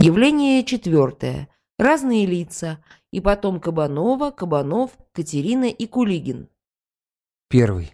Явление четвертое. Разные лица. И потом Кабанова, Кабанов, Катерина и Кулигин. Первый.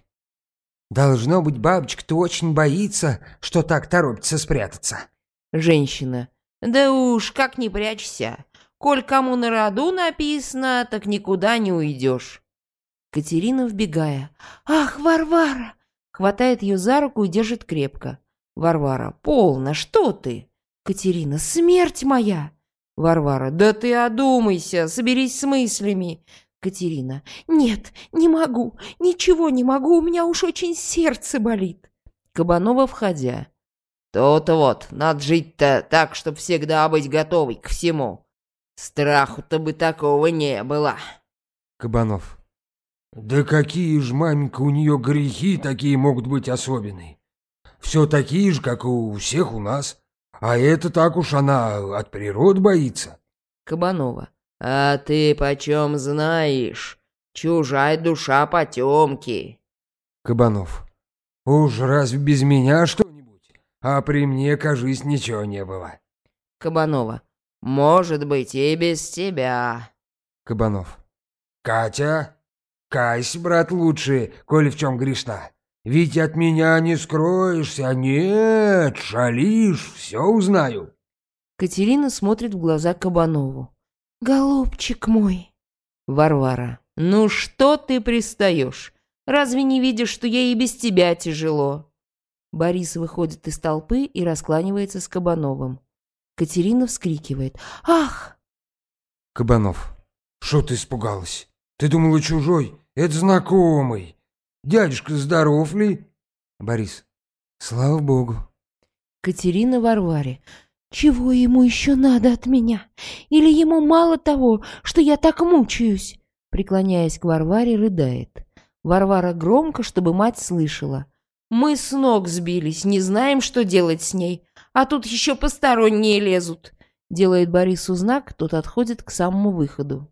Должно быть, бабочка-то очень боится, что так торопится спрятаться. Женщина. Да уж, как не прячься. Коль кому на роду написано, так никуда не уйдешь. Катерина, вбегая. Ах, Варвара! Хватает ее за руку и держит крепко. Варвара. Полно, что ты? Катерина. Смерть моя! Варвара. Да ты одумайся, соберись с мыслями. Катерина. Нет, не могу, ничего не могу, у меня уж очень сердце болит. Кабанова, входя. То-то вот, надо жить-то так, чтоб всегда быть готовой к всему. Страху-то бы такого не было. Кабанов. Да какие ж, маменька, у нее грехи такие могут быть особенные. Все такие же, как у всех у нас. А это так уж она от природы боится. Кабанова. А ты почем знаешь? Чужая душа потемки. Кабанов. Уж разве без меня что-нибудь? А при мне, кажись, ничего не было. Кабанова. Может быть, и без тебя. Кабанов. Катя, кайся, брат, лучше, коли в чем грешна. Ведь от меня не скроешься, нет, шалишь, все узнаю. Катерина смотрит в глаза Кабанову. Голубчик мой. Варвара. Ну что ты пристаешь? Разве не видишь, что ей и без тебя тяжело? Борис выходит из толпы и раскланивается с Кабановым. Катерина вскрикивает. Ах! Кабанов. Что ты испугалась? Ты думала чужой? Это знакомый. Дядюшка здоров ли? Борис. Слава богу. Катерина Варваре. Чего ему еще надо от меня? Или ему мало того, что я так мучаюсь? Преклоняясь к Варваре, рыдает. Варвара громко, чтобы мать слышала. Мы с ног сбились, не знаем, что делать с ней. А тут еще посторонние лезут. Делает Борису знак, тот отходит к самому выходу.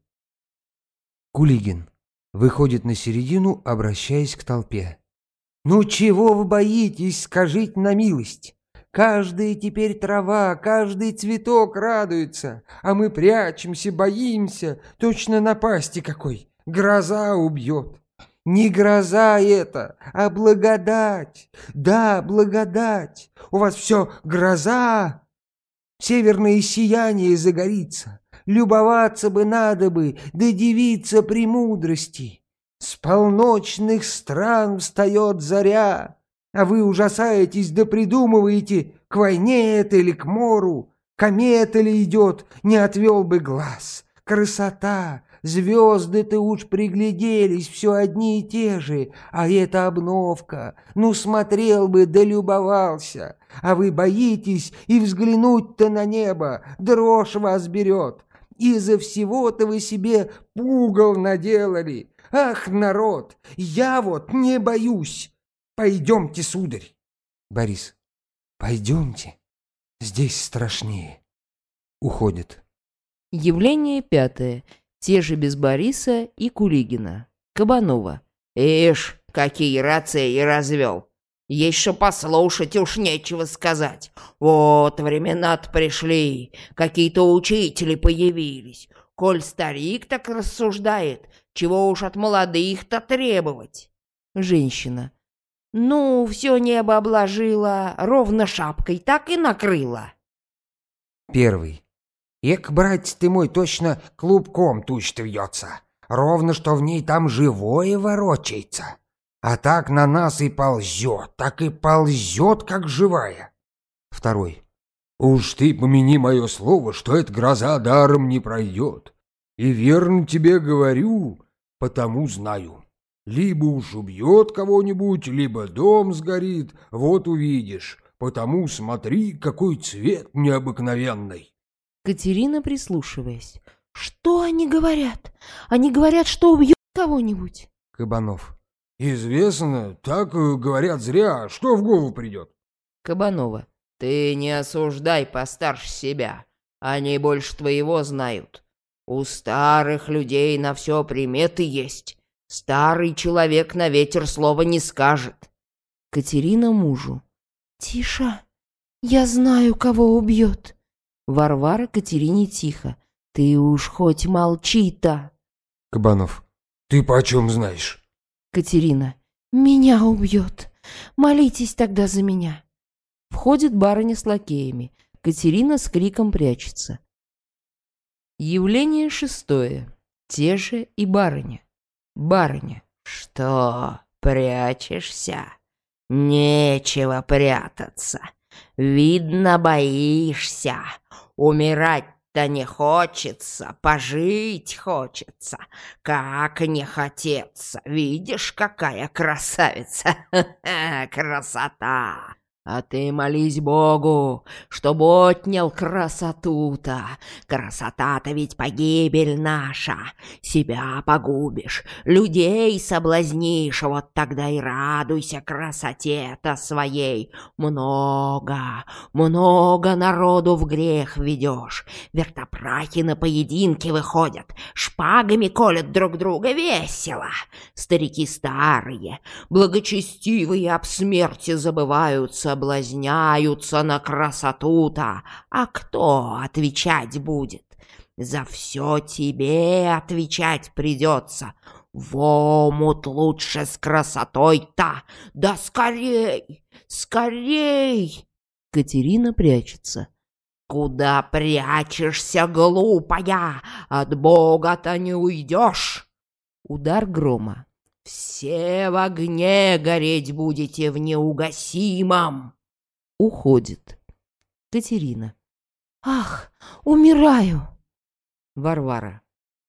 Кулигин выходит на середину, обращаясь к толпе. «Ну чего вы боитесь, скажите на милость? Каждая теперь трава, каждый цветок радуется, а мы прячемся, боимся, точно напасти какой, гроза убьет. Не гроза это, а благодать. Да, благодать. У вас все гроза. Северное сияние загорится. Любоваться бы надо бы, да дивиться премудрости. С полночных стран встает заря, а вы ужасаетесь да придумываете, к войне это или к мору, комета ли идет, не отвел бы глаз. Красота, звезды-то уж пригляделись, все одни и те же, а это обновка. Ну, смотрел бы да любовался, а вы боитесь и взглянуть-то на небо, дрожь вас берет. Из-за всего-то вы себе пугал наделали. Ах, народ, я вот не боюсь. Пойдемте, сударь. Борис. Пойдемте. Здесь страшнее. Уходит. Явление пятое. Те же без Бориса и Кулигина. Кабанова. Ишь, какие рации развел. Есть что послушать, уж нечего сказать. Вот времена-то пришли, какие-то учители появились. Коль старик так рассуждает, чего уж от молодых-то требовать? Женщина. Ну, все небо обложило, ровно шапкой так и накрыло. Первый. Эк, братец ты мой, точно клубком тучь-то вьется. Ровно что в ней там живое ворочается. А так на нас и ползет, так и ползет, как живая. Второй. Уж ты помяни мое слово, что эта гроза даром не пройдет. И верно тебе говорю, потому знаю. Либо уж убьет кого-нибудь, либо дом сгорит, вот увидишь. Потому смотри, какой цвет необыкновенный. Катерина, прислушиваясь. Что они говорят? Они говорят, что убьют кого-нибудь. Кабанов. Известно, так говорят зря, что в голову придет. Кабанова. Ты не осуждай постарше себя. Они больше твоего знают. У старых людей на все приметы есть. Старый человек на ветер слова не скажет. Катерина мужу. Тише, я знаю, кого убьет. Варвара Катерине тихо. «Ты уж хоть молчи-то!» Кабанов. Ты почем знаешь? Катерина. «Меня убьет. Молитесь тогда за меня». Входит барыня с лакеями. Катерина с криком прячется. Явление 6. Те же и барыня. Барыня. «Что, прячешься? Нечего прятаться. Видно, боишься. Умирать-то не хочется, пожить хочется. Как не хотеться. Видишь, какая красавица. Красота. А ты молись Богу, чтоб отнял красоту-то. Красота-то ведь погибель наша. Себя погубишь, людей соблазнишь, вот тогда и радуйся красоте-то своей. Много, много народу в грех ведешь. Вертопрахи на поединки выходят, шпагами колят друг друга, весело. Старики старые, благочестивые об смерти забываются, соблазняются на красоту-то, а кто отвечать будет? За все тебе отвечать придется. В омут лучше с красотой-то, да скорей, скорей!» Катерина прячется. «Куда прячешься, глупая? От Бога-то не уйдешь!» Удар грома. «Все в огне гореть будете в неугасимом!» Уходит. Катерина. «Ах, умираю!» Варвара.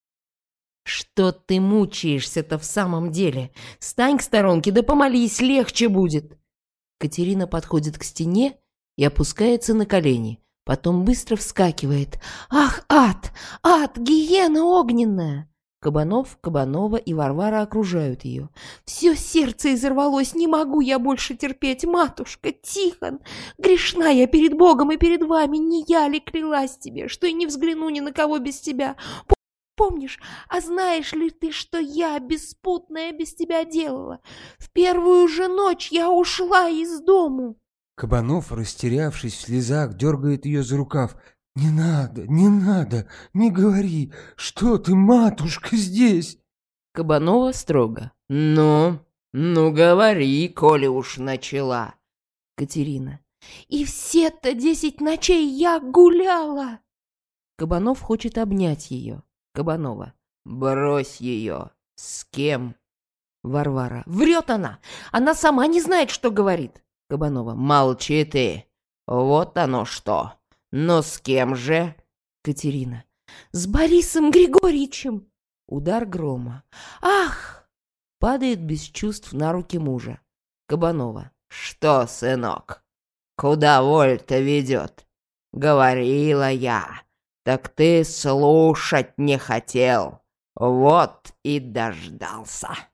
«Что ты мучаешься-то в самом деле? Стань к сторонке, да помолись, легче будет!» Катерина подходит к стене и опускается на колени. Потом быстро вскакивает. «Ах, ад! Ад! Гиена огненная!» Кабанов, Кабанова и Варвара окружают ее. «Все сердце изорвалось, не могу я больше терпеть, матушка, Тихон! Грешна я перед Богом и перед вами, не я ли клялась тебе, что и не взгляну ни на кого без тебя? Помнишь, а знаешь ли ты, что я, беспутная, без тебя делала? В первую же ночь я ушла из дому!» Кабанов, растерявшись в слезах, дергает ее за рукав. «Не надо, не надо, не говори, что ты, матушка, здесь!» Кабанова строго. «Ну, говори, коли уж начала!» Катерина. «И все-то 10 ночей я гуляла!» Кабанов хочет обнять ее. Кабанова. «Брось ее! С кем?» Варвара. «Врет она! Она сама не знает, что говорит!» Кабанова. «Молчи ты! Вот оно что! Но с кем же?» Катерина. «С Борисом Григорьевичем!» Удар грома. «Ах!» Падает без чувств на руки мужа. Кабанова. «Что, сынок, куда воль-то ведет? Говорила я, так ты слушать не хотел. Вот и дождался».